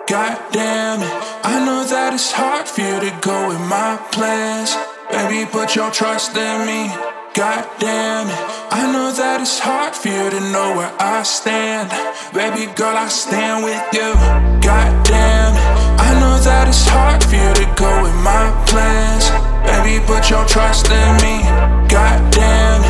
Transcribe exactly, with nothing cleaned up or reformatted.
God damn it, I know that it's hard for you to go with my plans. Baby, put your trust in me. God damn it, I know that it's hard for you to know where I stand. Baby girl, I stand with you. God damn it, I know that it's hard for you to go with my plans. Baby, put your trust in me. God damn it,